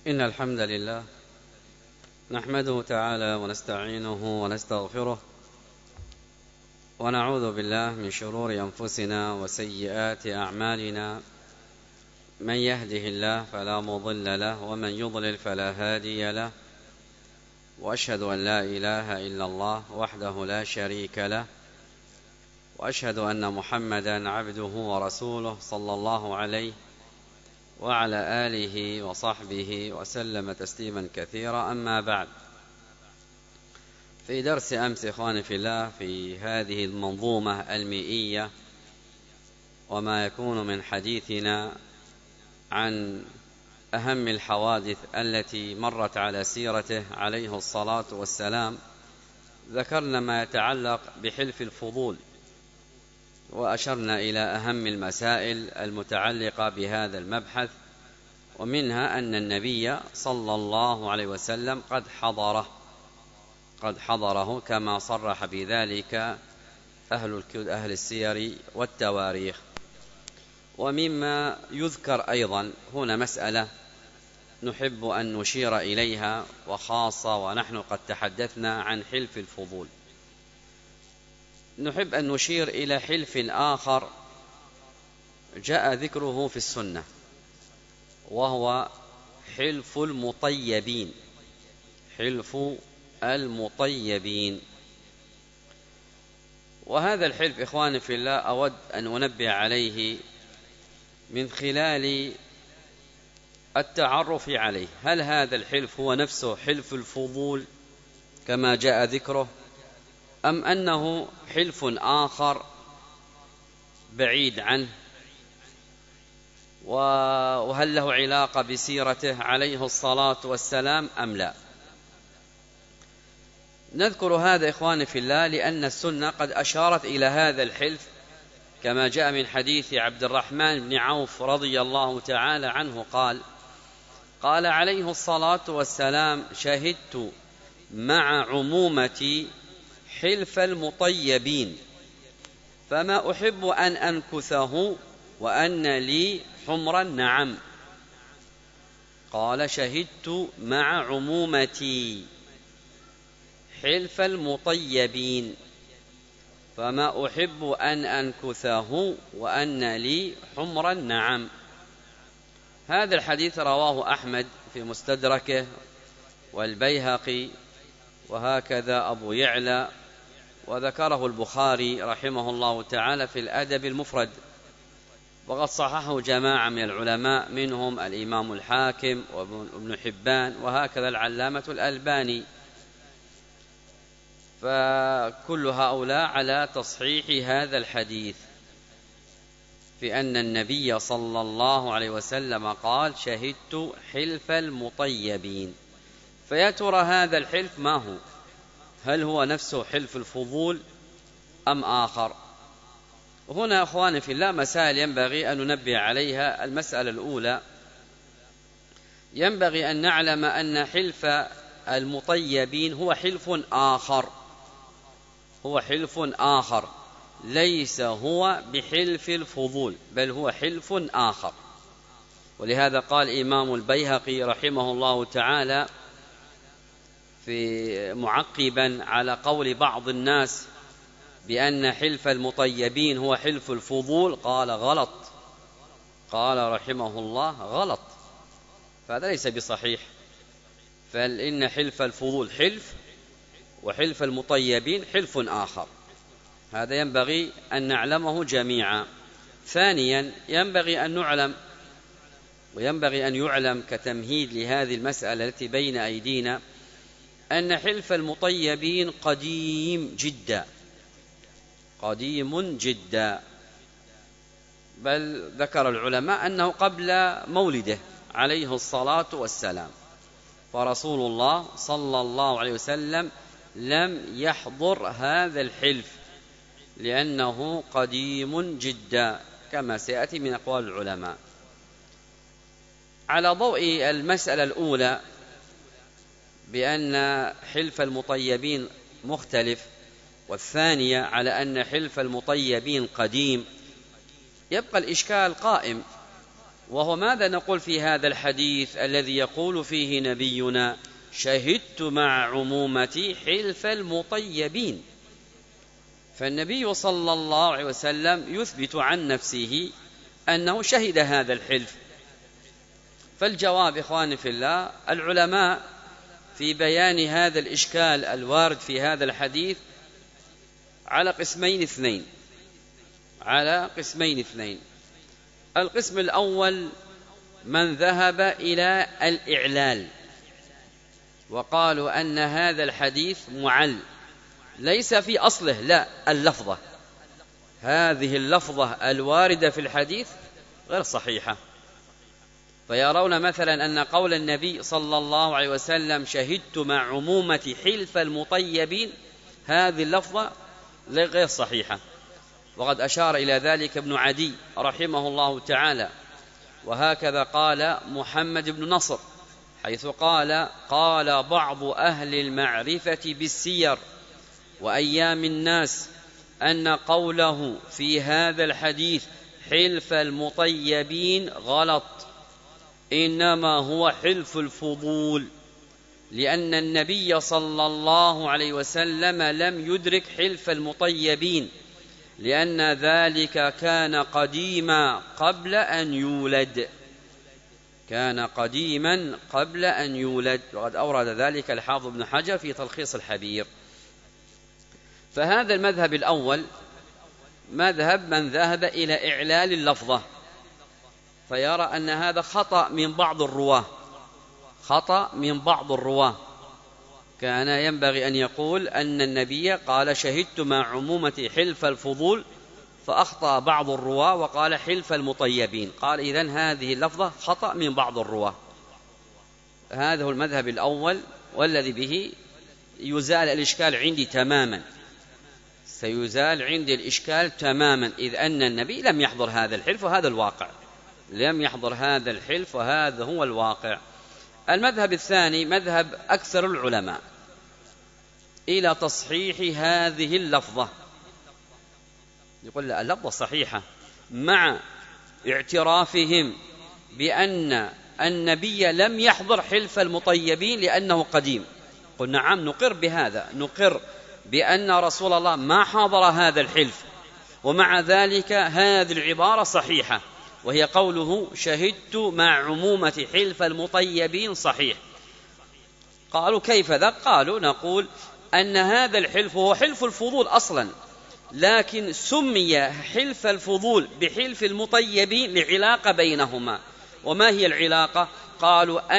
إن الحمد لله نحمده تعالى ونستعينه ونستغفره ونعوذ بالله من شرور أنفسنا وسيئات أعمالنا. من يهده الله فلا مضل له ومن يضلل فلا هادي له، وأشهد أن لا إله إلا الله وحده لا شريك له، وأشهد أن محمدا عبده ورسوله صلى الله عليه وعلى آله وصحبه وسلم تسليما كثيرا. أما بعد، في درس أمس إخواني في الله في هذه المنظومة المئية وما يكون من حديثنا عن أهم الحوادث التي مرت على سيرته عليه الصلاة والسلام، ذكرنا ما يتعلق بحلف الفضول، وأشرنا إلى أهم المسائل المتعلقة بهذا المبحث، ومنها أن النبي صلى الله عليه وسلم قد حضره كما صرح بذلك أهل السير والتواريخ. ومما يذكر أيضا هنا مسألة نحب أن نشير إليها، وخاصة ونحن قد تحدثنا عن حلف الفضول، نحب أن نشير إلى حلف آخر جاء ذكره في السنة، وهو حلف المطيبين. حلف المطيبين، وهذا الحلف إخواني في الله أود أن أنبه عليه من خلال التعرف عليه. هل هذا الحلف هو نفسه حلف الفضول كما جاء ذكره، أم أنه حلف آخر بعيد عنه، وهل له علاقة بسيرته عليه الصلاة والسلام أم لا؟ نذكر هذا إخواني في الله لأن السنة قد أشارت إلى هذا الحلف، كما جاء من حديث عبد الرحمن بن عوف رضي الله تعالى عنه قال عليه الصلاة والسلام: شهدت مع عمومتي حلف المطيبين، فما أحب أن أنكثه وأن لي حمر النعم. قال: شهدت مع عمومتي حلف المطيبين، فما أحب أن أنكثه وأن لي حمر النعم. هذا الحديث رواه أحمد في مستدركه، والبيهقي، وهكذا أبو يعلى، وذكره البخاري رحمه الله تعالى في الأدب المفرد، وقد صححه جماعة من العلماء منهم الإمام الحاكم وابن حبان، وهكذا العلامة الألباني، فكل هؤلاء على تصحيح هذا الحديث في أن النبي صلى الله عليه وسلم قال: شهدت حلف المطيبين. فيا ترى هذا الحلف ما هو؟ هل هو نفسه حلف الفضول أم آخر؟ هنا أخواني في الله مسائل ينبغي أن ننبه عليها. المسألة الأولى، ينبغي أن نعلم أن حلف المطيبين هو حلف آخر، ليس هو بحلف الفضول، بل هو حلف آخر. ولهذا قال إمام البيهقي رحمه الله تعالى في معقبا على قول بعض الناس بأن حلف المطيبين هو حلف الفضول، قال: غلط. قال رحمه الله: غلط، فهذا ليس بصحيح، فإن حلف الفضول حلف، وحلف المطيبين حلف آخر. هذا ينبغي أن نعلمه جميعا. ثانيا، ينبغي أن نعلم، وينبغي أن يعلم كتمهيد لهذه المسألة التي بين أيدينا، أن حلف المطيبين قديم جدا، بل ذكر العلماء أنه قبل مولده عليه الصلاة والسلام، فرسول الله صلى الله عليه وسلم لم يحضر هذا الحلف لأنه قديم جدا، كما سيأتي من أقوال العلماء. على ضوء المسألة الأولى بأن حلف المطيبين مختلف، والثانية على أن حلف المطيبين قديم، يبقى الإشكال قائم، وهو ماذا نقول في هذا الحديث الذي يقول فيه نبينا شهدت مع عمومتي حلف المطيبين؟ فالنبي صلى الله عليه وسلم يثبت عن نفسه أنه شهد هذا الحلف. فالجواب إخواني في الله، العلماء في بيان هذا الإشكال الوارد في هذا الحديث على قسمين اثنين. القسم الأول من ذهب إلى الإعلال وقالوا أن هذا الحديث معل، ليس في أصله، لا، اللفظة، هذه اللفظة الواردة في الحديث غير صحيحة. فيرون مثلا أن قول النبي صلى الله عليه وسلم شهدت مع عمومة حلف المطيبين، هذه اللفظة غير صحيحة، وقد أشار إلى ذلك ابن عدي رحمه الله تعالى. وهكذا قال محمد بن نصر، حيث قال بعض أهل المعرفة بالسير وأيام الناس أن قوله في هذا الحديث حلف المطيبين غلط، إنما هو حلف الفضول، لأن النبي صلى الله عليه وسلم لم يدرك حلف المطيبين، لأن ذلك كان قديما قبل أن يولد، وقد أورد ذلك الحافظ ابن حجر في تلخيص الحبير. فهذا المذهب الأول مذهب من ذهب إلى إعلال اللفظة، فيرى أن هذا خطأ من بعض الرواة، كان ينبغي أن يقول أن النبي قال شهدت مع عمومة حلف الفضول، فأخطأ بعض الرواة وقال حلف المطيبين، قال إذن هذه اللفظة خطأ من بعض الرواة. هذا هو المذهب الأول، والذي به يزال الإشكال عندي تماما، سيزال عندي الإشكال تماما، إذ أن النبي لم يحضر هذا الحلف، وهذا الواقع، وهذا هو الواقع. المذهب الثاني مذهب أكثر العلماء إلى تصحيح هذه اللفظة، يقول لا، اللفظة صحيحة مع اعترافهم بأن النبي لم يحضر حلف المطيبين لأنه قديم. قل نعم، نقر بهذا، نقر بأن رسول الله ما حضر هذا الحلف، ومع ذلك هذه العبارة صحيحة، وهي قوله شهدت مع عمومة حلف المطيبين صحيح. قالوا كيف ذا؟ قالوا نقول أن هذا الحلف هو حلف الفضول أصلا، لكن سمي حلف الفضول بحلف المطيبين لعلاقة بينهما. وما هي العلاقة؟ قالوا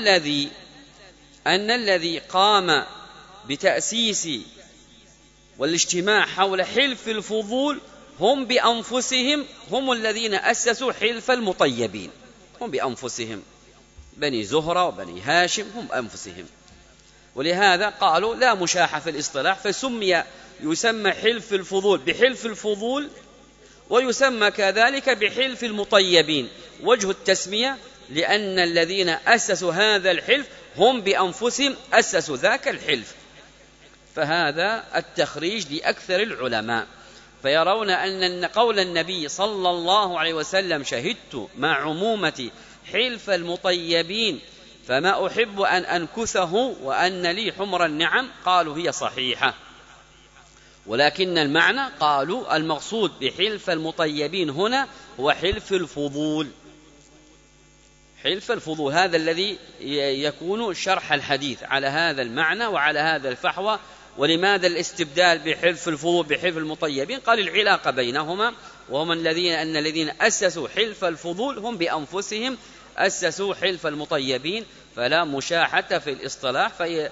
أن الذي قام بتأسيس والاجتماع حول حلف الفضول هم بأنفسهم، هم الذين أسسوا حلف المطيبين، هم بأنفسهم، بني زهرة وبني هاشم، هم أنفسهم. ولهذا قالوا لا مشاحة في الاصطلاح، يسمى حلف الفضول بحلف الفضول، ويسمى كذلك بحلف المطيبين. وجه التسمية لأن الذين أسسوا هذا الحلف هم بأنفسهم أسسوا ذاك الحلف. فهذا التخريج لأكثر العلماء، فيرون أن قول النبي صلى الله عليه وسلم شهدت مع عمومة حلف المطيبين فما أحب أن أنكثه وأن لي حمر النعم، قالوا هي صحيحة، ولكن المعنى قالوا المقصود بحلف المطيبين هنا هو حلف الفضول. حلف الفضول هذا الذي يكون شرح الحديث على هذا المعنى وعلى هذا الفحوى. ولماذا الاستبدال بحلف الفضول بحلف المطيبين؟ قال العلاقة بينهما، وهم الذين أسسوا حلف الفضول هم بأنفسهم أسسوا حلف المطيبين، فلا مشاحة في الاصطلاح،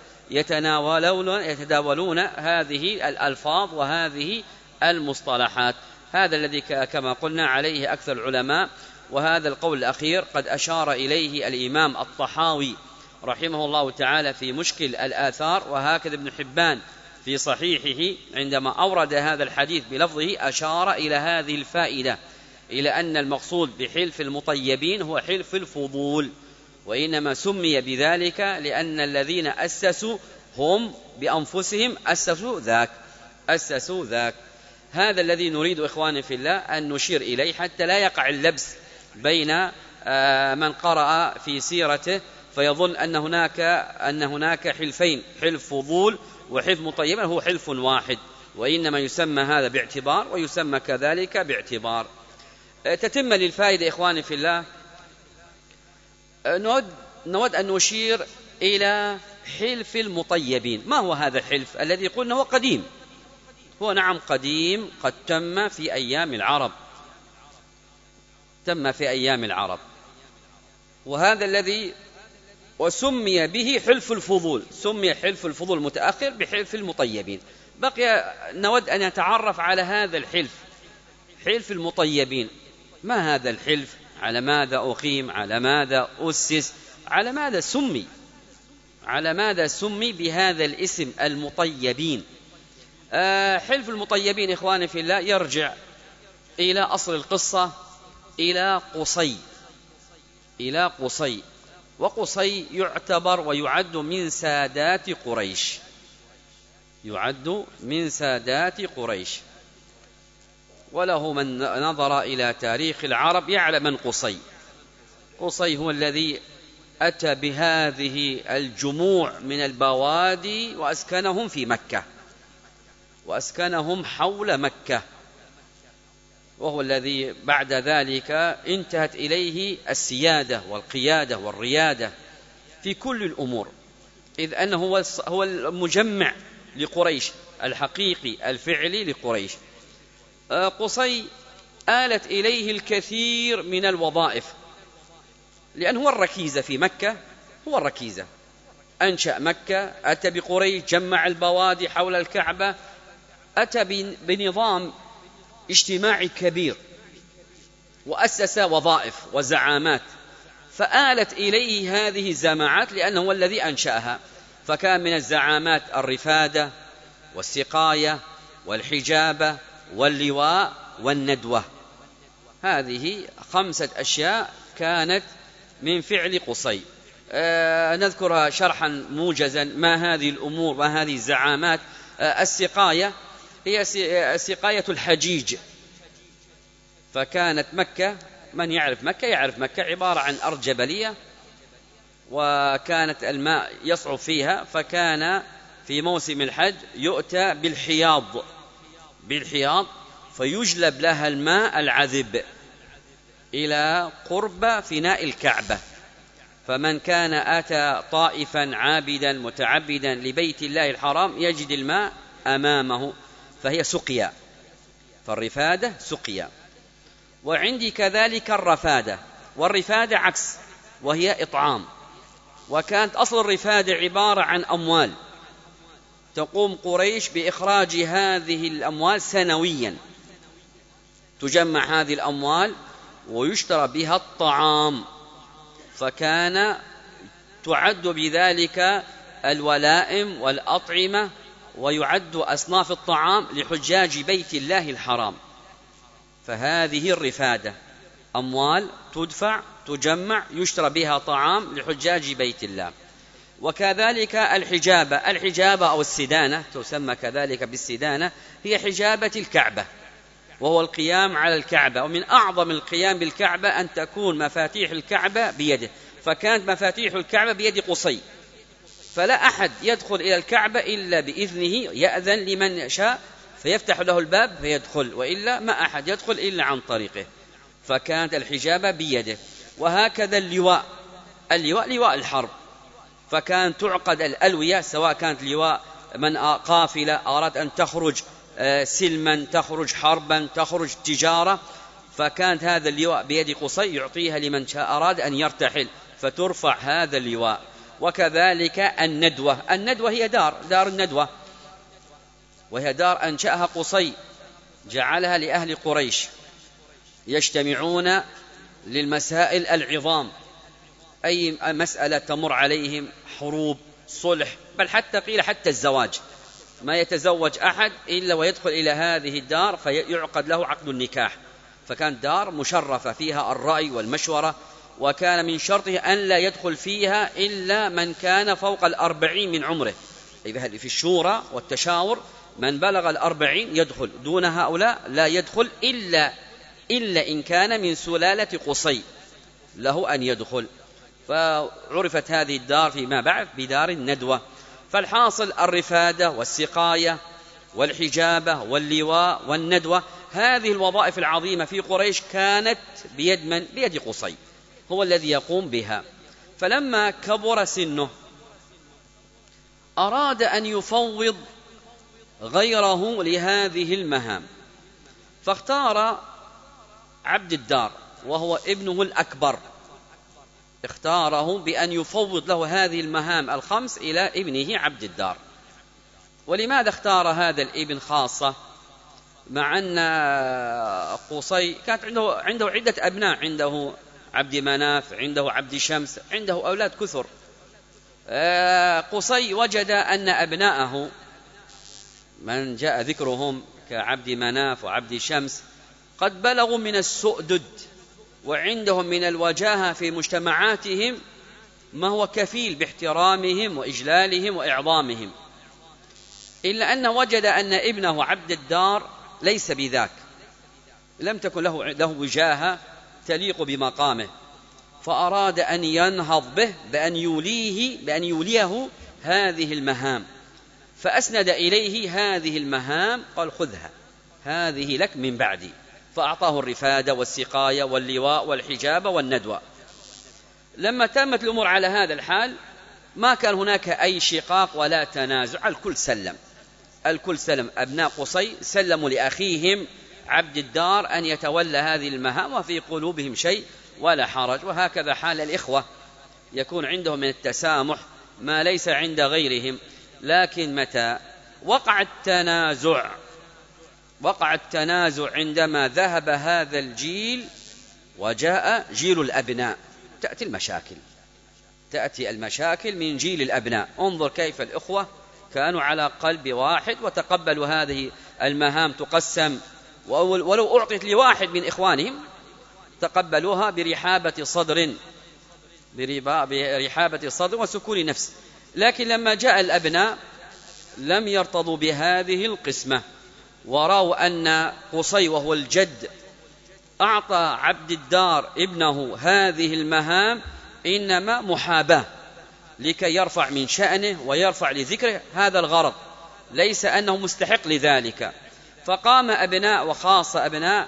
يتداولون هذه الألفاظ وهذه المصطلحات. هذا الذي كما قلنا عليه أكثر العلماء. وهذا القول الأخير قد أشار إليه الإمام الطحاوي رحمه الله تعالى في مشكل الآثار، وهكذا ابن حبان في صحيحه عندما أورد هذا الحديث بلفظه أشار إلى هذه الفائدة، إلى أن المقصود بحلف المطيبين هو حلف الفضول، وإنما سمي بذلك لأن الذين أسسوا هم بأنفسهم أسسوا ذاك. هذا الذي نريد إخواني في الله أن نشير إليه حتى لا يقع اللبس بين من قرأ في سيرته فيظن أن هناك حلفين، حلف فضول وحلف مطيبا، هو حلف واحد، وإنما يسمى هذا باعتبار ويسمى كذلك باعتبار. تتم للفائدة إخواني في الله، نود أن نشير إلى حلف المطيبين. ما هو هذا الحلف الذي قلنا هو قديم؟ هو نعم قديم، قد تم في أيام العرب، تم في أيام العرب، وهذا الذي وسمي به حلف الفضول، سمي حلف الفضول المتأخر بحلف المطيبين. بقي نود أن نتعرف على هذا الحلف، حلف المطيبين. ما هذا الحلف؟ على ماذا أقيم؟ على ماذا أسس؟ على ماذا سمي بهذا الاسم المطيبين؟ حلف المطيبين إخواني في الله يرجع إلى أصل القصة، إلى قصي، وقصي يعتبر ويعد من سادات قريش، وله من نظر إلى تاريخ العرب يعلم من قصي هو الذي أتى بهذه الجموع من البوادي وأسكنهم في مكة، وأسكنهم حول مكة، وهو الذي بعد ذلك انتهت إليه السيادة والقيادة والريادة في كل الأمور، إذ أنه هو المجمع لقريش الحقيقي الفعلي لقريش. قصي آلت إليه الكثير من الوظائف، لأنه هو الركيزة في مكة، هو الركيزة، أنشأ مكة، أتى بقريش، جمع البوادي حول الكعبة، أتى بنظام اجتماعي كبير، وأسس وظائف وزعامات، فآلت إليه هذه الزعامات لأنه هو الذي أنشأها. فكان من الزعامات الرفادة والسقاية والحجابة واللواء والندوة. هذه 5 أشياء كانت من فعل قصي. نذكرها شرحا موجزا. ما هذه الأمور، ما هذه الزعامات؟ السقاية هي سقاية الحجيج. فكانت مكة، من يعرف مكة عبارة عن أرض جبلية، وكانت الماء يصعب فيها، فكان في موسم الحج يؤتى بالحياض فيجلب لها الماء العذب إلى قرب فناء الكعبة. فمن كان أتى طائفا عابدا متعبدا لبيت الله الحرام يجد الماء أمامه، فهي سقيا، فالرفادة سقيا. وعندي كذلك الرفادة، والرفادة عكس، وهي إطعام. وكانت أصل الرفادة عبارة عن أموال تقوم قريش بإخراج هذه الأموال سنويا، تجمع هذه الأموال ويشترى بها الطعام، فكان تعد بذلك الولائم والأطعمة، ويعد أصناف الطعام لحجاج بيت الله الحرام. فهذه الرفادة، أموال تدفع تجمع يشترى بها طعام لحجاج بيت الله. وكذلك الحجابة أو السدانة، تسمى كذلك بالسدانة، هي حجابة الكعبة، وهو القيام على الكعبة. ومن أعظم القيام بالكعبة أن تكون مفاتيح الكعبة بيده، فكانت مفاتيح الكعبة بيد قصي، فلا أحد يدخل إلى الكعبة إلا بإذنه، يأذن لمن شاء فيفتح له الباب فيدخل، وإلا ما أحد يدخل إلا عن طريقه. فكانت الحجابة بيده. وهكذا اللواء لواء الحرب، فكان تعقد الألوية، سواء كانت لواء من قافلة أراد أن تخرج سلما، تخرج حربا، تخرج تجارة، فكانت هذا اللواء بيد قصي يعطيها لمن شاء أراد أن يرتحل، فترفع هذا اللواء. وكذلك الندوة هي دار الندوة، وهي دار أنشأها قصي، جعلها لأهل قريش يجتمعون للمسائل العظام، أي مسألة تمر عليهم، حروب، صلح، بل حتى قيل حتى الزواج، ما يتزوج أحد إلا ويدخل إلى هذه الدار فيعقد له عقد النكاح. فكانت دار مشرفة فيها الرأي والمشورة، وكان من شرطه أن لا يدخل فيها إلا من كان فوق 40 من عمره. إذا في الشورى والتشاور من بلغ 40 يدخل، دون هؤلاء لا يدخل إلا إن كان من سلالة قصي. له أن يدخل، فعرفت هذه الدار فيما بعد بدار الندوة. فالحاصل الرفادة والسقاية والحجابة واللواء والندوة، هذه الوظائف العظيمة في قريش كانت بيد من؟ بيد قصي، هو الذي يقوم بها. فلما كبر سنه أراد أن يفوض غيره لهذه المهام، فاختار عبد الدار وهو ابنه الأكبر، اختاره بأن يفوض له هذه المهام الخمس إلى ابنه عبد الدار. ولماذا اختار هذا الابن خاصة مع أن قصي كانت عنده عدة أبناء، عنده عبد مناف، عنده عبد شمس، عنده أولاد كثر. قصي وجد أن أبناءه من جاء ذكرهم كعبد مناف وعبد شمس قد بلغوا من السؤدد وعندهم من الوجاهة في مجتمعاتهم ما هو كفيل باحترامهم وإجلالهم وإعظامهم، إلا أن وجد أن ابنه عبد الدار ليس بذاك، لم تكن له وجاهة تليق بمقامه، فأراد أن ينهض به بأن يوليه هذه المهام، فأسند إليه هذه المهام، قال خذها هذه لك من بعدي، فأعطاه الرفادة والسقاية واللواء والحجابة والندوة. لما تمت الأمور على هذا الحال ما كان هناك أي شقاق ولا تنازع، الكل سلم. أبناء قصي سلموا لأخيهم عبد الدار أن يتولى هذه المهام، وفي قلوبهم شيء ولا حرج. وهكذا حال الإخوة، يكون عندهم من التسامح ما ليس عند غيرهم. لكن متى وقع التنازع عندما ذهب هذا الجيل وجاء جيل الأبناء، تأتي المشاكل من جيل الأبناء. انظر كيف الإخوة كانوا على قلب واحد وتقبلوا هذه المهام تقسم، ولو أعطت لواحد من إخوانهم تقبلوها برحابة صدر وسكون نفس. لكن لما جاء الأبناء لم يرتضوا بهذه القسمة، ورأوا أن قصي وهو الجد أعطى عبد الدار ابنه هذه المهام إنما محاباة لكي يرفع من شأنه ويرفع لذكره، هذا الغرض، ليس أنه مستحق لذلك. فقام أبناء وخاصة أبناء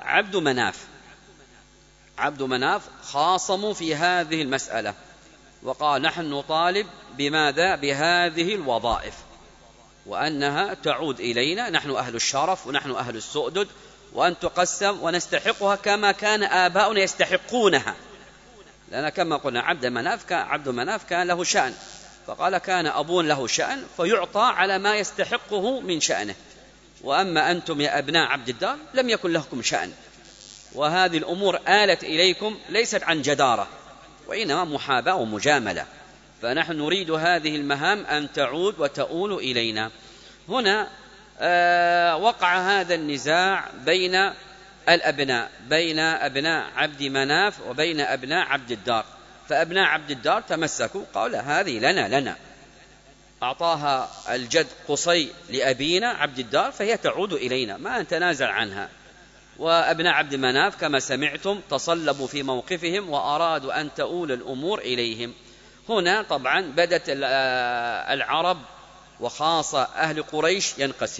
عبد مناف خاصموا في هذه المسألة، وقال نحن نطالب بماذا؟ بهذه الوظائف، وأنها تعود إلينا، نحن أهل الشرف ونحن أهل السؤدد، وأن تقسم ونستحقها كما كان آباؤنا يستحقونها. لأن كما قلنا عبد مناف كان له شأن، فقال كان أبون له شأن فيعطى على ما يستحقه من شأنه، وأما أنتم يا أبناء عبد الدار لم يكن لكم شأن، وهذه الأمور آلت إليكم ليست عن جدارة وإنما محاباة ومجاملة، فنحن نريد هذه المهام أن تعود وتؤول إلينا. هنا وقع هذا النزاع بين الأبناء، بين أبناء عبد مناف وبين أبناء عبد الدار. فأبناء عبد الدار تمسكوا، قالوا هذه لنا، أعطاها الجد قصي لأبينا عبد الدار فهي تعود إلينا، ما نتنازل عنها. وأبناء عبد مناف كما سمعتم تصلبوا في موقفهم وأرادوا أن تؤول الأمور إليهم. هنا طبعا بدت العرب وخاصة أهل قريش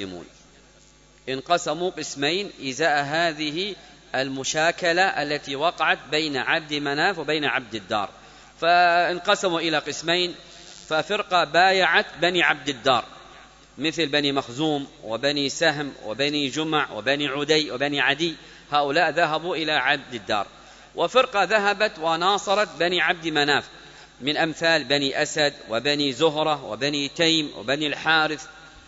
انقسموا قسمين إزاء هذه المشاكلة التي وقعت بين عبد مناف وبين عبد الدار، فانقسموا إلى قسمين. ففرقة بايعت بني عبد الدار مثل بني مخزوم وبني سهم وبني جمع وبني عدي وبني عدي، هؤلاء ذهبوا إلى عبد الدار. وفرقة ذهبت وناصرت بني عبد مناف من أمثال بني أسد وبني زهرة وبني تيم وبني الحارث.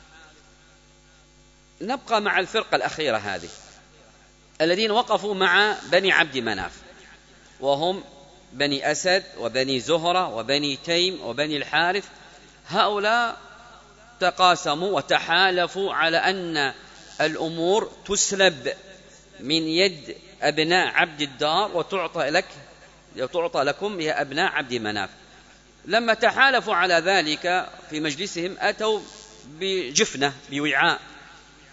نبقى مع الفرقة الأخيرة هذه الذين وقفوا مع بني عبد مناف، وهم بني أسد وبني زهرة وبني تيم وبني الحارث. هؤلاء تقاسموا وتحالفوا على أن الأمور تسلب من يد أبناء عبد الدار وتعطى لكم يا أبناء عبد مناف. لما تحالفوا على ذلك في مجلسهم أتوا بجفنة، بوعاء،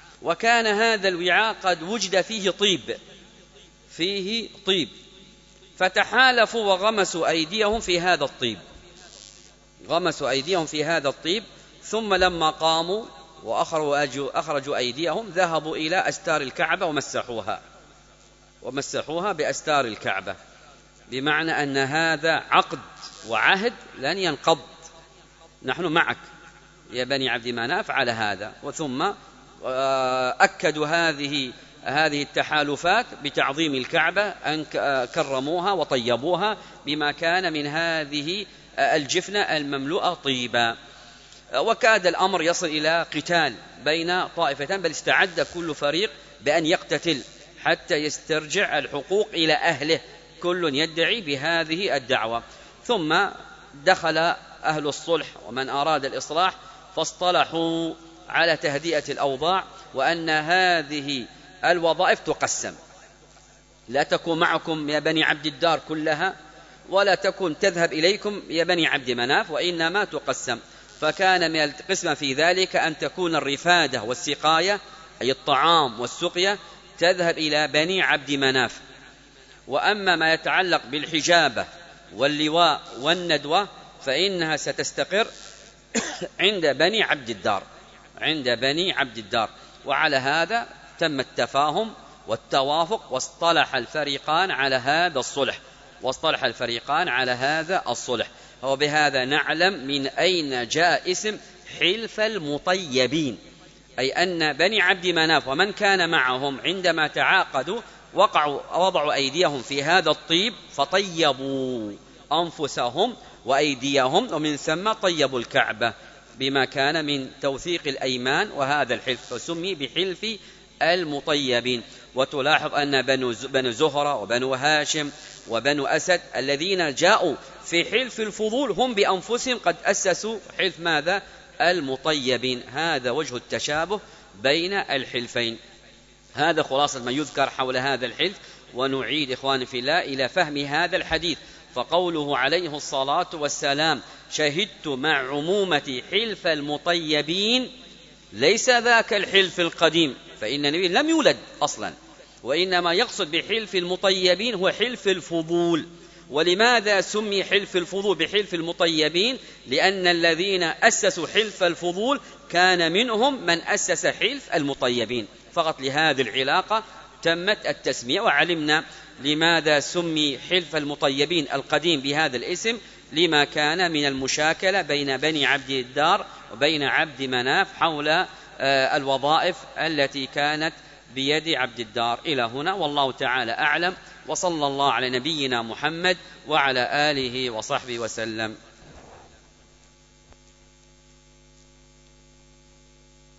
وكان هذا الوعاء قد وجد فيه طيب، فتحالفوا وغمسوا أيديهم في هذا الطيب، غمسوا أيديهم في هذا الطيب، ثم لما قاموا وأخرجوا أيديهم ذهبوا إلى أستار الكعبة ومسحوها بأستار الكعبة، بمعنى أن هذا عقد وعهد لن ينقض، نحن معك يا بني عبد مناف على هذا. وثم أكدوا هذه التحالفات بتعظيم الكعبة، أن كرموها وطيبوها بما كان من هذه الجفنة المملوءة طيبا. وكاد الأمر يصل إلى قتال بين طائفتين، بل استعد كل فريق بأن يقتتل حتى يسترجع الحقوق إلى أهله، كل يدعي بهذه الدعوة. ثم دخل أهل الصلح ومن أراد الإصلاح فاصطلحوا على تهدئة الأوضاع، وأن هذه الوظائف تقسم، لا تكون معكم يا بني عبد الدار كلها، ولا تكون تذهب إليكم يا بني عبد مناف، وإنما تقسم. فكان من القسمة في ذلك أن تكون الرفادة والسقاية، أي الطعام والسقية، تذهب إلى بني عبد مناف. وأما ما يتعلق بالحجابة واللواء والندوة فإنها ستستقر عند بني عبد الدار. وعلى هذا تم التفاهم والتوافق، واصطلح الفريقان على هذا الصلح. وبهذا نعلم من أين جاء اسم حلف المطيبين، أي أن بني عبد مناف ومن كان معهم عندما تعاقدوا وضعوا أيديهم في هذا الطيب فطيبوا أنفسهم وأيديهم، ومن ثم طيبوا الكعبة بما كان من توثيق الأيمان وهذا الحلف، فسمي بحلف المطيبين. وتلاحظ أن بنو زهرة وبنو هاشم وبنو أسد الذين جاءوا في حلف الفضول هم بأنفسهم قد أسسوا حلف ماذا؟ المطيبين. هذا وجه التشابه بين الحلفين. هذا خلاصة ما يذكر حول هذا الحلف. ونعيد إخواني في الله إلى فهم هذا الحديث، فقوله عليه الصلاة والسلام شهدت مع عمومة حلف المطيبين ليس ذاك الحلف القديم، فإن النبي لم يولد أصلا، وإنما يقصد بحلف المطيبين هو حلف الفضول. ولماذا سمي حلف الفضول بحلف المطيبين؟ لأن الذين أسسوا حلف الفضول كان منهم من أسس حلف المطيبين، فقط لهذه العلاقة تمت التسمية. وعلمنا لماذا سمي حلف المطيبين القديم بهذا الاسم، لما كان من المشاكلة بين بني عبد الدار وبين عبد مناف حول الوظائف التي كانت بيد عبد الدار. إلى هنا والله تعالى أعلم، وصلى الله على نبينا محمد وعلى آله وصحبه وسلم.